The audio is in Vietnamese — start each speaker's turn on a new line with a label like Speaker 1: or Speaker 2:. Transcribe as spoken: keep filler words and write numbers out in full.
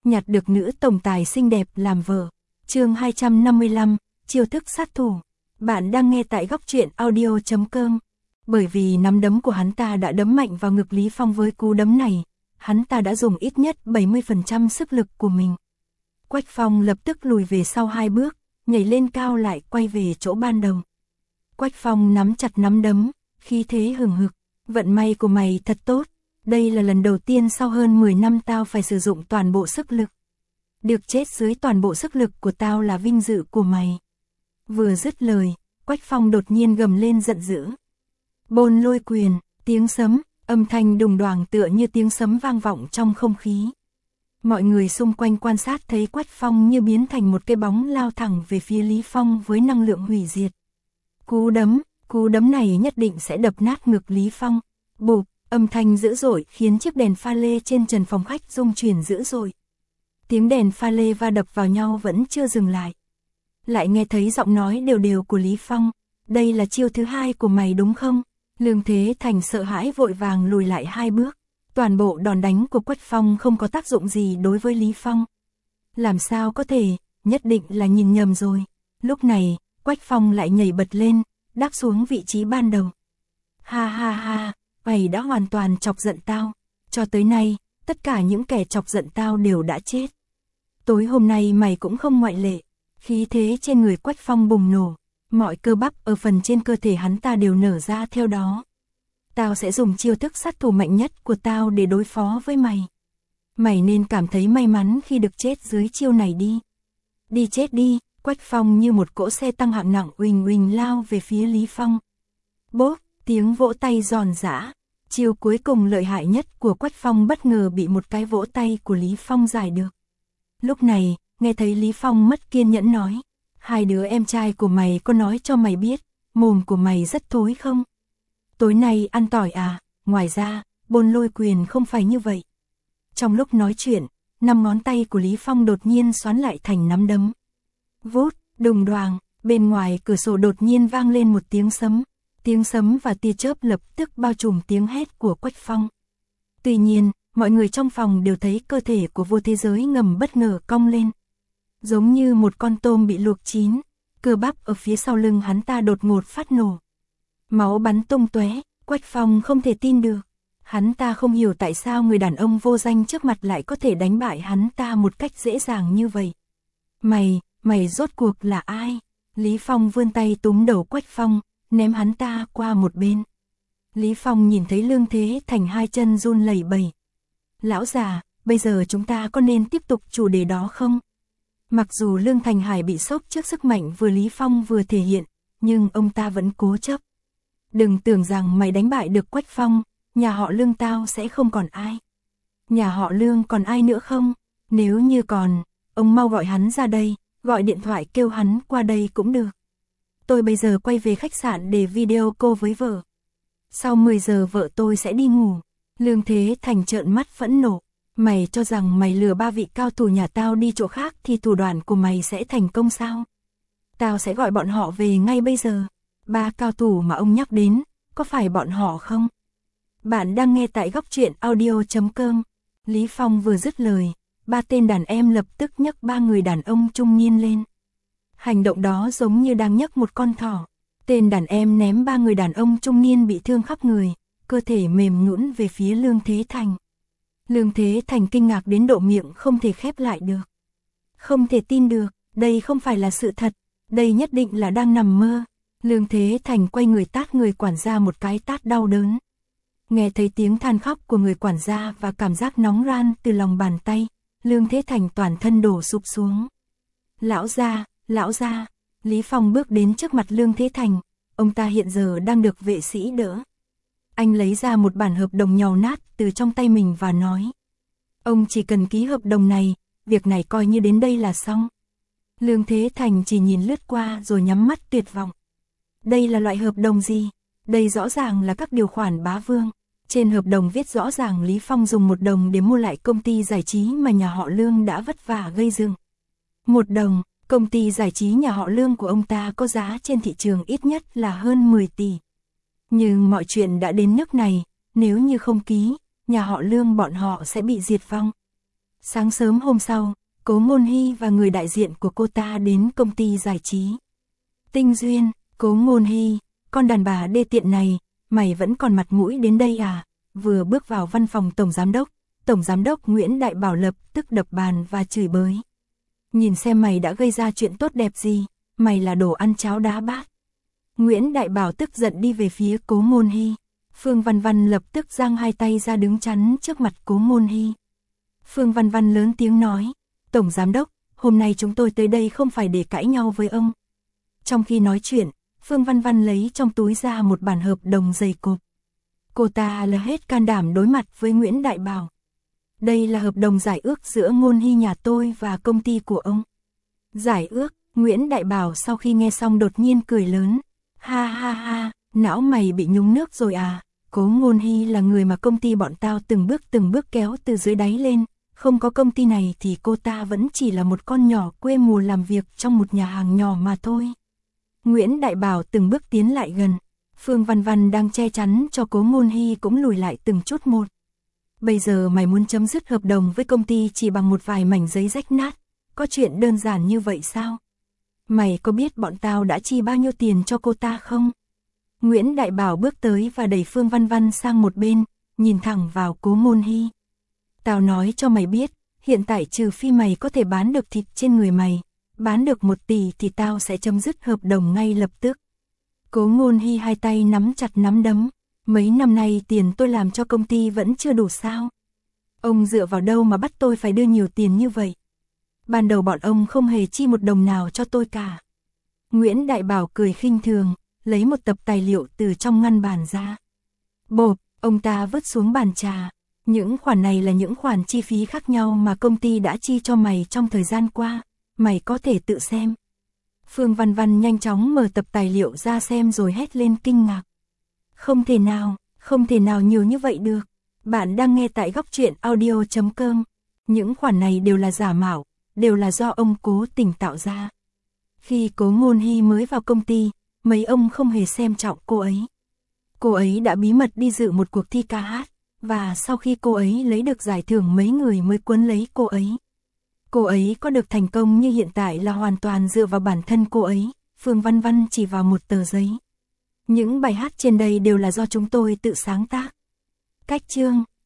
Speaker 1: nhặt được nữ tổng tài xinh đẹp làm vợ. Chương hai trăm năm mươi lăm, chiêu thức sát thủ. Bạn đang nghe tại góc truyện audio chấm com. Bởi vì nắm đấm của hắn ta đã đấm mạnh vào ngực Lý Phong, với cú đấm này, hắn ta đã dùng ít nhất bảy mươi phần trăm sức lực của mình. Quách Phong lập tức lùi về sau hai bước, nhảy lên cao lại quay về chỗ ban đầu. Quách Phong nắm chặt nắm đấm, khí thế hừng hực. Vận may của mày thật tốt, đây là lần đầu tiên sau hơn mười năm tao phải sử dụng toàn bộ sức lực. Được chết dưới toàn bộ sức lực của tao là vinh dự của mày. Vừa dứt lời, Quách Phong đột nhiên gầm lên giận dữ. Bôn lôi quyền, tiếng sấm, âm thanh đùng đoàng tựa như tiếng sấm vang vọng trong không khí. Mọi người xung quanh quan sát thấy Quách Phong như biến thành một cái bóng lao thẳng về phía Lý Phong với năng lượng hủy diệt. Cú đấm, cú đấm này nhất định sẽ đập nát ngực Lý Phong. Bụp, âm thanh dữ dội khiến chiếc đèn pha lê trên trần phòng khách rung chuyển dữ dội. Tiếng đèn pha lê va đập vào nhau vẫn chưa dừng lại. Lại nghe thấy giọng nói đều đều của Lý Phong. Đây là chiêu thứ hai của mày đúng không? Lương Thế Thành sợ hãi vội vàng lùi lại hai bước. Toàn bộ đòn đánh của Quách Phong không có tác dụng gì đối với Lý Phong. Làm sao có thể, nhất định là nhìn nhầm rồi. Lúc này, Quách Phong lại nhảy bật lên, đáp xuống vị trí ban đầu. Ha ha ha, mày đã hoàn toàn chọc giận tao. Cho tới nay, tất cả những kẻ chọc giận tao đều đã chết. Tối hôm nay mày cũng không ngoại lệ. Khí thế trên người Quách Phong bùng nổ. Mọi cơ bắp ở phần trên cơ thể hắn ta đều nở ra theo đó. Tao sẽ dùng chiêu thức sát thủ mạnh nhất của tao để đối phó với mày. Mày nên cảm thấy may mắn khi được chết dưới chiêu này đi. Đi chết đi. Quách Phong như một cỗ xe tăng hạng nặng uỳnh uỳnh lao về phía Lý Phong. Bốp, tiếng vỗ tay giòn giã. Chiêu cuối cùng lợi hại nhất của Quách Phong bất ngờ bị một cái vỗ tay của Lý Phong giải được. Lúc này, nghe thấy Lý Phong mất kiên nhẫn nói. Hai đứa em trai của mày có nói cho mày biết, mồm của mày rất thối không? Tối nay ăn tỏi à? Ngoài ra, bôn lôi quyền không phải như vậy. Trong lúc nói chuyện, năm ngón tay của Lý Phong đột nhiên xoắn lại thành nắm đấm. Vút, đùng đoàng, bên ngoài cửa sổ đột nhiên vang lên một tiếng sấm. Tiếng sấm và tia chớp lập tức bao trùm tiếng hét của Quách Phong. Tuy nhiên, mọi người trong phòng đều thấy cơ thể của Vô Thế Giới ngầm bất ngờ cong lên. Giống như một con tôm bị luộc chín, cơ bắp ở phía sau lưng hắn ta đột ngột phát nổ. Máu bắn tung tóe, Quách Phong không thể tin được. Hắn ta không hiểu tại sao người đàn ông vô danh trước mặt lại có thể đánh bại hắn ta một cách dễ dàng như vậy. Mày, mày rốt cuộc là ai? Lý Phong vươn tay túm đầu Quách Phong, ném hắn ta qua một bên. Lý Phong nhìn thấy Lương Thế Thành hai chân run lẩy bẩy. Lão già, bây giờ chúng ta có nên tiếp tục chủ đề đó không? Mặc dù Lương Thành Hải bị sốc trước sức mạnh vừa Lý Phong vừa thể hiện, nhưng ông ta vẫn cố chấp. Đừng tưởng rằng mày đánh bại được Quách Phong, nhà họ Lương tao sẽ không còn ai. Nhà họ Lương còn ai nữa không? Nếu như còn, ông mau gọi hắn ra đây, gọi điện thoại kêu hắn qua đây cũng được. Tôi bây giờ quay về khách sạn để video call với vợ. Sau mười giờ vợ tôi sẽ đi ngủ. Lương Thế Thành trợn mắt phẫn nộ. Mày cho rằng mày lừa ba vị cao thủ nhà tao đi chỗ khác thì thủ đoạn của mày sẽ thành công sao? Tao sẽ gọi bọn họ về ngay bây giờ. Ba cao thủ mà ông nhắc đến, có phải bọn họ không? Bạn đang nghe tại góc truyện audio chấm com. Lý Phong vừa dứt lời, ba tên đàn em lập tức nhấc ba người đàn ông trung niên lên. Hành động đó giống như đang nhấc một con thỏ. Tên đàn em ném ba người đàn ông trung niên bị thương khắp người, cơ thể mềm nhũn về phía Lương Thế Thành. Lương Thế Thành kinh ngạc đến độ miệng không thể khép lại được. Không thể tin được, đây không phải là sự thật, đây nhất định là đang nằm mơ. Lương Thế Thành quay người tát người quản gia một cái tát đau đớn. Nghe thấy tiếng than khóc của người quản gia và cảm giác nóng ran từ lòng bàn tay, Lương Thế Thành toàn thân đổ sụp xuống. Lão gia, lão gia, Lý Phong bước đến trước mặt Lương Thế Thành, ông ta hiện giờ đang được vệ sĩ đỡ. Anh lấy ra một bản hợp đồng nhàu nát từ trong tay mình và nói. Ông chỉ cần ký hợp đồng này, việc này coi như đến đây là xong. Lương Thế Thành chỉ nhìn lướt qua rồi nhắm mắt tuyệt vọng. Đây là loại hợp đồng gì? Đây rõ ràng là các điều khoản bá vương. Trên hợp đồng viết rõ ràng Lý Phong dùng một đồng để mua lại công ty giải trí mà nhà họ Lương đã vất vả gây dựng. Một đồng, công ty giải trí nhà họ Lương của ông ta có giá trên thị trường ít nhất là hơn mười tỷ. Nhưng mọi chuyện đã đến nước này, nếu như không ký, nhà họ Lương bọn họ sẽ bị diệt vong. Sáng sớm hôm sau, Cố Ngôn Hy và người đại diện của cô ta đến công ty giải trí. Tinh Duyên, Cố Ngôn Hy, con đàn bà đê tiện này, mày vẫn còn mặt mũi đến đây à? Vừa bước vào văn phòng tổng giám đốc, tổng giám đốc Nguyễn Đại Bảo lập tức đập bàn và chửi bới. Nhìn xem mày đã gây ra chuyện tốt đẹp gì, mày là đồ ăn cháo đá bát. Nguyễn Đại Bảo tức giận đi về phía Cố Ngôn Hy. Phương Văn Văn lập tức giang hai tay ra đứng chắn trước mặt Cố Ngôn Hy. Phương Văn Văn lớn tiếng nói, tổng giám đốc, hôm nay chúng tôi tới đây không phải để cãi nhau với ông. Trong khi nói chuyện, Phương Văn Văn lấy trong túi ra một bản hợp đồng dày cộp. Cô ta là hết can đảm đối mặt với Nguyễn Đại Bảo. Đây là hợp đồng giải ước giữa Ngôn Hy nhà tôi và công ty của ông. Giải ước, Nguyễn Đại Bảo sau khi nghe xong đột nhiên cười lớn. Ha ha ha, não mày bị nhúng nước rồi à? Cố Ngôn Hy là người mà công ty bọn tao từng bước từng bước kéo từ dưới đáy lên. Không có công ty này thì cô ta vẫn chỉ là một con nhỏ quê mùa làm việc trong một nhà hàng nhỏ mà thôi. Nguyễn Đại Bảo từng bước tiến lại gần. Phương Văn Văn đang che chắn cho Cố Ngôn Hy cũng lùi lại từng chút một. Bây giờ mày muốn chấm dứt hợp đồng với công ty chỉ bằng một vài mảnh giấy rách nát, có chuyện đơn giản như vậy sao? Mày có biết bọn tao đã chi bao nhiêu tiền cho cô ta không? Nguyễn Đại Bảo bước tới và đẩy Phương Văn Văn sang một bên, nhìn thẳng vào Cố Ngôn Hy. Tao nói cho mày biết, hiện tại trừ phi mày có thể bán được thịt trên người mày, bán được một tỷ thì tao sẽ chấm dứt hợp đồng ngay lập tức. Cố Ngôn Hy hai tay nắm chặt nắm đấm. Mấy năm nay tiền tôi làm cho công ty vẫn chưa đủ sao? Ông dựa vào đâu mà bắt tôi phải đưa nhiều tiền như vậy? Ban đầu bọn ông không hề chi một đồng nào cho tôi cả. Nguyễn Đại Bảo cười khinh thường, lấy một tập tài liệu từ trong ngăn bàn ra. Bộp, ông ta vứt xuống bàn trà. Những khoản này là những khoản chi phí khác nhau mà công ty đã chi cho mày trong thời gian qua. Mày có thể tự xem. Phương Văn Văn nhanh chóng mở tập tài liệu ra xem rồi hét lên kinh ngạc. Không thể nào, không thể nào nhiều như vậy được. Bạn đang nghe tại góc truyện audio chấm com. Những khoản này đều là giả mạo, đều là do ông cố tình tạo ra. Khi Cố Ngôn Hy mới vào công ty, mấy ông không hề xem trọng cô ấy. Cô ấy đã bí mật đi dự một cuộc thi ca hát, và sau khi cô ấy lấy được giải thưởng mấy người mới cuốn lấy cô ấy. Cô ấy có được thành công như hiện tại là hoàn toàn dựa vào bản thân cô ấy. Phương Văn Văn chỉ vào một tờ giấy. Những bài hát trên đây đều là do chúng tôi tự sáng tác. Cách chương